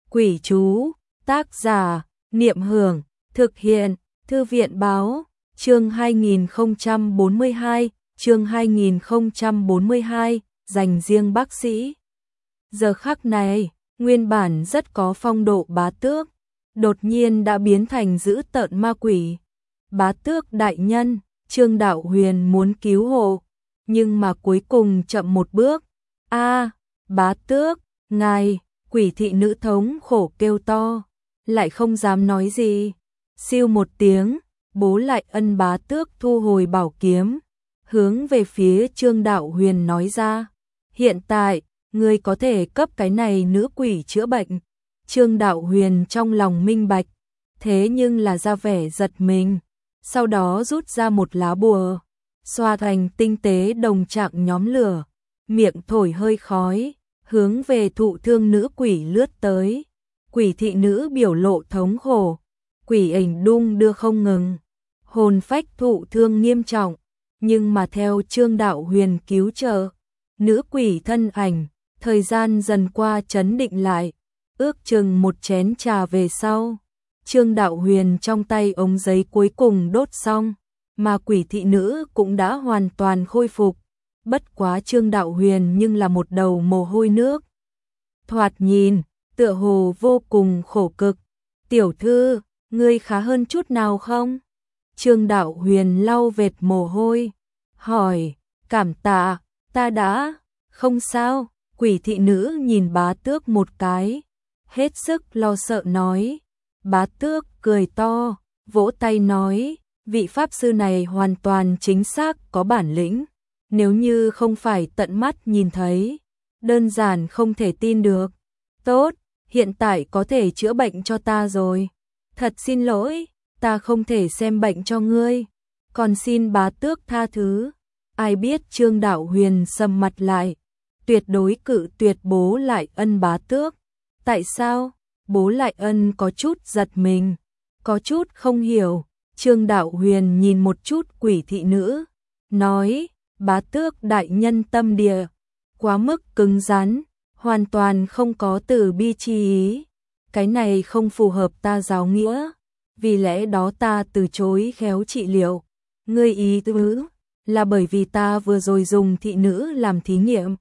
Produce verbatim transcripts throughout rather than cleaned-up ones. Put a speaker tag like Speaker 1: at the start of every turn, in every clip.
Speaker 1: Quỷ chú, tác giả, Niệm Hưởng, thực hiện, Thư viện báo, chương hai nghìn không trăm bốn mươi hai, chương hai nghìn không trăm bốn mươi hai, dành riêng bác sĩ. Giờ khắc này, nguyên bản rất có phong độ Bá Tước, đột nhiên đã biến thành dữ tợn ma quỷ. Bá Tước đại nhân, Trương Đạo Huyền muốn cứu hộ, nhưng mà cuối cùng chậm một bước. A, Bá Tước, ngài, quỷ thị nữ thống khổ kêu to, lại không dám nói gì. Siêu một tiếng, Bố Lại Ân Bá Tước thu hồi bảo kiếm, hướng về phía Trương Đạo Huyền nói ra, hiện tại, ngươi có thể cấp cái này nữ quỷ chữa bệnh. Trương Đạo Huyền trong lòng minh bạch, thế nhưng là ra vẻ giật mình, sau đó rút ra một lá bùa, xoa thành tinh tế đồng trạng nhóm lửa, miệng thổi hơi khói, hướng về thụ thương nữ quỷ lướt tới. Quỷ thị nữ biểu lộ thống khổ, quỷ ảnh đung đưa không ngừng, hồn phách thụ thương nghiêm trọng, nhưng mà theo Trương Đạo Huyền cứu trợ, nữ quỷ thân ảnh, thời gian dần qua trấn định lại, ước chừng một chén trà về sau. Trương Đạo Huyền trong tay ống giấy cuối cùng đốt xong, mà quỷ thị nữ cũng đã hoàn toàn khôi phục. Bất quá Trương Đạo Huyền nhưng là một đầu mồ hôi nước. Thoạt nhìn, tựa hồ vô cùng khổ cực. Tiểu thư, ngươi khá hơn chút nào không? Trương Đạo Huyền lau vệt mồ hôi, hỏi, cảm tạ, ta đã, không sao. Quỷ thị nữ nhìn Bá Tước một cái, hết sức lo sợ nói. Bá Tước cười to, vỗ tay nói, vị pháp sư này hoàn toàn chính xác có bản lĩnh, nếu như không phải tận mắt nhìn thấy, đơn giản không thể tin được. Tốt, hiện tại có thể chữa bệnh cho ta rồi. Thật xin lỗi, ta không thể xem bệnh cho ngươi, còn xin Bá Tước tha thứ. Ai biết Trương Đạo Huyền sầm mặt lại, tuyệt đối cự tuyệt Bố Lại Ân Bá Tước. Tại sao? Bố Lại Ân có chút giật mình, có chút không hiểu. Trương Đạo Huyền nhìn một chút quỷ thị nữ, nói, Bá Tước đại nhân tâm địa, quá mức cứng rắn, hoàn toàn không có từ bi chi ý. Cái này không phù hợp ta giáo nghĩa, vì lẽ đó ta từ chối khéo trị liệu. Ngươi ý tứ là bởi vì ta vừa rồi dùng thị nữ làm thí nghiệm,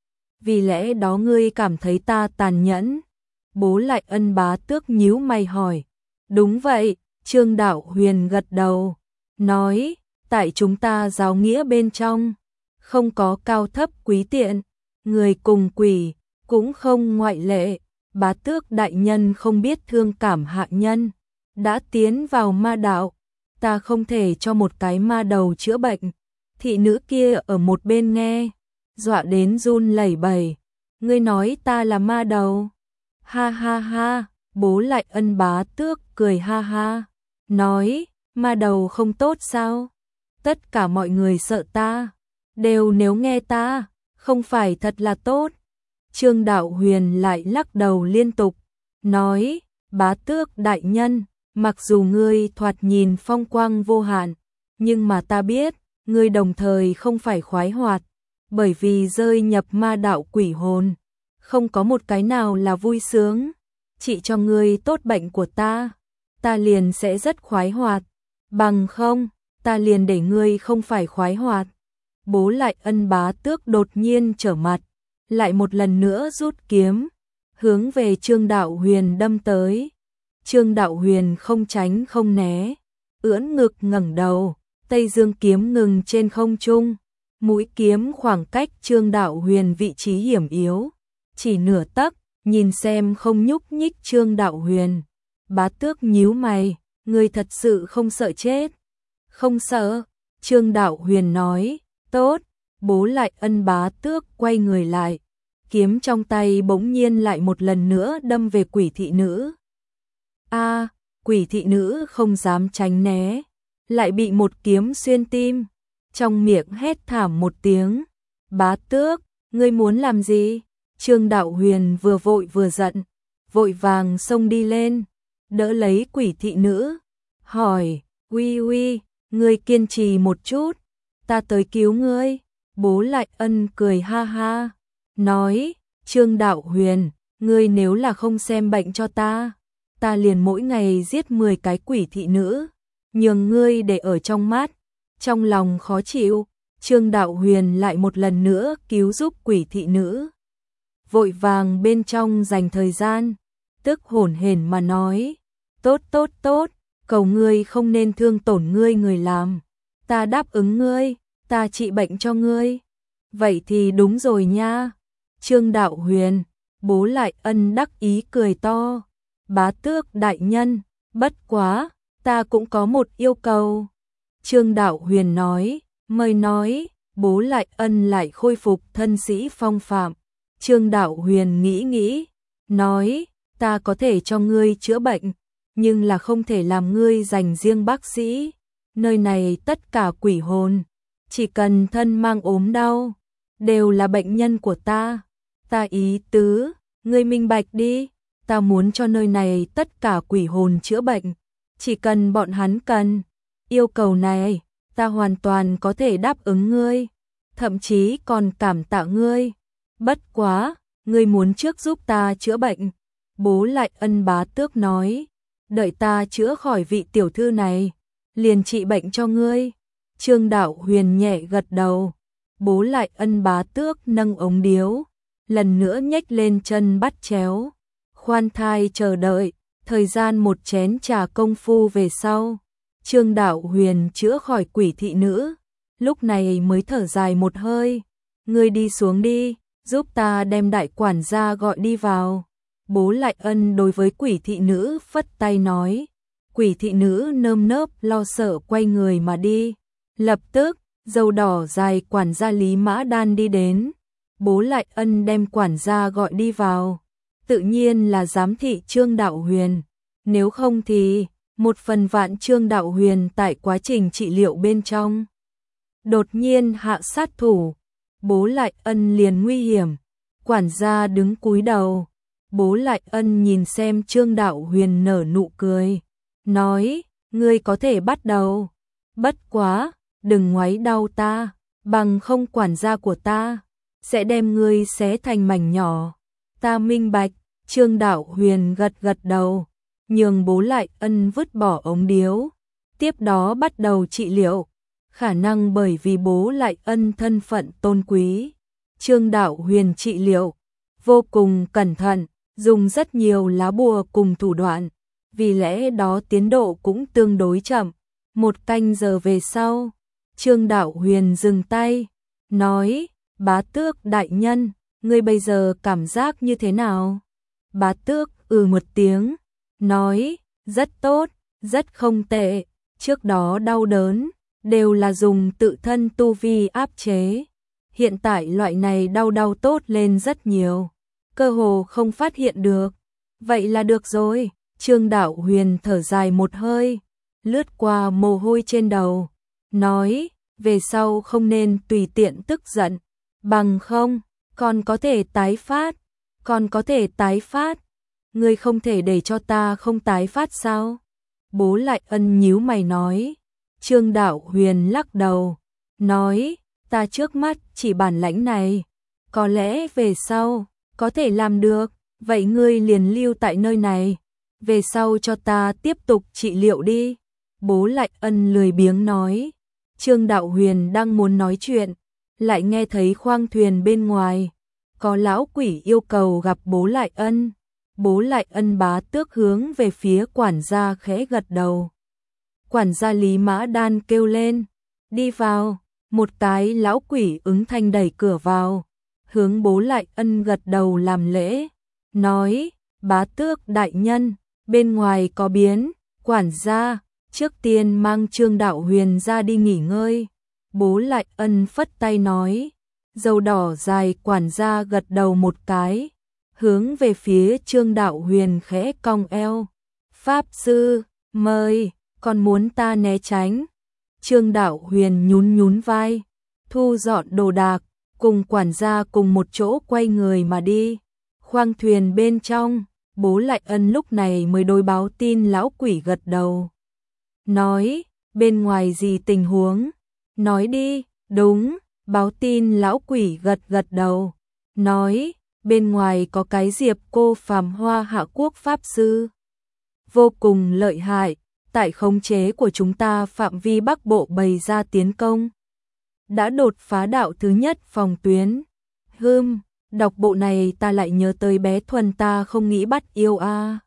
Speaker 1: vì lẽ đó ngươi cảm thấy ta tàn nhẫn. Bố Lại Ân Bá Tước nhíu mày hỏi. Đúng vậy, Trương Đạo Huyền gật đầu, nói, tại chúng ta giáo nghĩa bên trong, không có cao thấp quý tiện, người cùng quỷ, cũng không ngoại lệ. Bá Tước đại nhân không biết thương cảm hạ nhân, đã tiến vào ma đạo, ta không thể cho một cái ma đầu chữa bệnh. Thị nữ kia ở một bên nghe, dọa đến run lẩy bẩy. Ngươi nói ta là ma đầu? Ha ha ha, Bố Lại Ân Bá Tước cười ha ha, nói, ma đầu không tốt sao? Tất cả mọi người sợ ta, đều nếu nghe ta, không phải thật là tốt. Trương Đạo Huyền lại lắc đầu liên tục, nói, Bá Tước đại nhân, mặc dù ngươi thoạt nhìn phong quang vô hạn, nhưng mà ta biết, ngươi đồng thời không phải khoái hoạt, bởi vì rơi nhập ma đạo quỷ hồn, không có một cái nào là vui sướng. Trị cho ngươi tốt bệnh của ta, ta liền sẽ rất khoái hoạt, bằng không, ta liền để ngươi không phải khoái hoạt. Bố Lại Ân Bá Tước đột nhiên trở mặt, lại một lần nữa rút kiếm, hướng về Trương Đạo Huyền đâm tới. Trương Đạo Huyền không tránh không né, ưỡn ngực ngẩng đầu, Tây Dương kiếm ngừng trên không trung, mũi kiếm khoảng cách Trương Đạo Huyền vị trí hiểm yếu, chỉ nửa tấc, nhìn xem không nhúc nhích Trương Đạo Huyền. Bá Tước nhíu mày, ngươi thật sự không sợ chết? Không sợ, Trương Đạo Huyền nói, tốt. Bố Lại Ân Bá Tước quay người lại, kiếm trong tay bỗng nhiên lại một lần nữa đâm về quỷ thị nữ. A, quỷ thị nữ không dám tránh né, lại bị một kiếm xuyên tim, trong miệng hét thảm một tiếng. Bá Tước, ngươi muốn làm gì? Trương Đạo Huyền vừa vội vừa giận, vội vàng xông đi lên, đỡ lấy quỷ thị nữ, hỏi, uy uy, ngươi kiên trì một chút, ta tới cứu ngươi. Bố Lại Ân cười ha ha, nói, Trương Đạo Huyền, ngươi nếu là không xem bệnh cho ta, ta liền mỗi ngày giết mười cái quỷ thị nữ, nhường ngươi để ở trong mắt. Trong lòng khó chịu, Trương Đạo Huyền lại một lần nữa cứu giúp quỷ thị nữ. Vội vàng bên trong dành thời gian, tức hổn hển mà nói, tốt tốt tốt, cầu ngươi không nên thương tổn ngươi người làm, ta đáp ứng ngươi, ta trị bệnh cho ngươi. Vậy thì đúng rồi nha. Trương Đạo Huyền, Bố Lại Ân đắc ý cười to, bá tước đại nhân, bất quá, ta cũng có một yêu cầu. Trương Đạo Huyền nói, mời nói. Bố Lại Ân lại khôi phục thân sĩ phong phạm. Trương Đạo Huyền nghĩ nghĩ, nói, ta có thể cho ngươi chữa bệnh, nhưng là không thể làm ngươi dành riêng bác sĩ. Nơi này tất cả quỷ hồn, chỉ cần thân mang ốm đau, đều là bệnh nhân của ta. Ta ý tứ, ngươi minh bạch đi, ta muốn cho nơi này tất cả quỷ hồn chữa bệnh, chỉ cần bọn hắn cần. Yêu cầu này, ta hoàn toàn có thể đáp ứng ngươi, thậm chí còn cảm tạ ngươi. Bất quá, ngươi muốn trước giúp ta chữa bệnh. Bố Lại Ân bá tước nói, đợi ta chữa khỏi vị tiểu thư này, liền trị bệnh cho ngươi. Trương Đạo Huyền nhẹ gật đầu. Bố Lại Ân bá tước nâng ống điếu, lần nữa nhếch lên chân bắt chéo, khoan thai chờ đợi. Thời gian một chén trà công phu về sau, Trương Đạo Huyền chữa khỏi quỷ thị nữ, lúc này mới thở dài một hơi. Ngươi đi xuống đi, giúp ta đem đại quản gia gọi đi vào. Bố Lại Ân đối với quỷ thị nữ phất tay nói. Quỷ thị nữ nơm nớp lo sợ quay người mà đi. Lập tức, dâu đỏ dài quản gia Lý Mã Đan đi đến. Bố Lại Ân đem quản gia gọi đi vào, tự nhiên là giám thị Trương Đạo Huyền. Nếu không thì, một phần vạn Trương Đạo Huyền tại quá trình trị liệu bên trong đột nhiên hạ sát thủ, Bố Lại Ân liền nguy hiểm. Quản gia đứng cúi đầu. Bố Lại Ân nhìn xem Trương Đạo Huyền nở nụ cười, nói, ngươi có thể bắt đầu. Bất quá, đừng ngoáy đau ta, bằng không quản gia của ta sẽ đem ngươi xé thành mảnh nhỏ. Ta minh bạch. Trương Đạo Huyền gật gật đầu, nhường Bố Lại Ân vứt bỏ ống điếu, tiếp đó bắt đầu trị liệu. Khả năng bởi vì Bố Lại Ân thân phận tôn quý, Trương Đạo Huyền trị liệu vô cùng cẩn thận, dùng rất nhiều lá bùa cùng thủ đoạn, vì lẽ đó tiến độ cũng tương đối chậm. Một canh giờ về sau, Trương Đạo Huyền dừng tay, nói, bá tước đại nhân, ngươi bây giờ cảm giác như thế nào? Bá tước ừ một tiếng, nói, rất tốt, rất không tệ, trước đó đau đớn, đều là dùng tự thân tu vi áp chế. Hiện tại loại này đau đau tốt lên rất nhiều, cơ hồ không phát hiện được. Vậy là được rồi. Trương Đạo Huyền thở dài một hơi, lướt qua mồ hôi trên đầu, nói, về sau không nên tùy tiện tức giận, bằng không, còn có thể tái phát, còn có thể tái phát. Ngươi không thể để cho ta không tái phát sao? Bố Lại Ân nhíu mày nói. Trương Đạo Huyền lắc đầu, nói, ta trước mắt chỉ bản lãnh này, có lẽ về sau có thể làm được, vậy ngươi liền lưu tại nơi này, về sau cho ta tiếp tục trị liệu đi. Bố Lại Ân lười biếng nói. Trương Đạo Huyền đang muốn nói chuyện, lại nghe thấy khoang thuyền bên ngoài có lão quỷ yêu cầu gặp Bố Lại Ân. Bố Lại Ân bá tước hướng về phía quản gia khẽ gật đầu. Quản gia Lý Mã Đan kêu lên, đi vào. Một cái lão quỷ ứng thanh đẩy cửa vào, hướng Bố Lại Ân gật đầu làm lễ, nói, bá tước đại nhân, bên ngoài có biến. Quản gia, trước tiên mang Trương Đạo Huyền ra đi nghỉ ngơi. Bố Lại Ân phất tay nói. Dâu đỏ dài quản gia gật đầu một cái, hướng về phía Trương Đạo Huyền khẽ cong eo. Pháp sư, mời, còn muốn ta né tránh? Trương Đạo Huyền nhún nhún vai, thu dọn đồ đạc, cùng quản gia cùng một chỗ quay người mà đi. Khoang thuyền bên trong, Bố Lại Ân lúc này mới đối báo tin lão quỷ gật đầu. Nói, bên ngoài gì tình huống? Nói đi. Đúng, báo tin lão quỷ gật gật đầu. Nói, bên ngoài có cái Diệp cô Phàm Hoa Hạ Quốc Pháp Sư. Vô cùng lợi hại, tại khống chế của chúng ta phạm vi Bắc Bộ bày ra tiến công. Đã đột phá đạo thứ nhất phòng tuyến. Hưm, đọc bộ này ta lại nhớ tới bé Thuần ta không nghĩ bắt yêu a.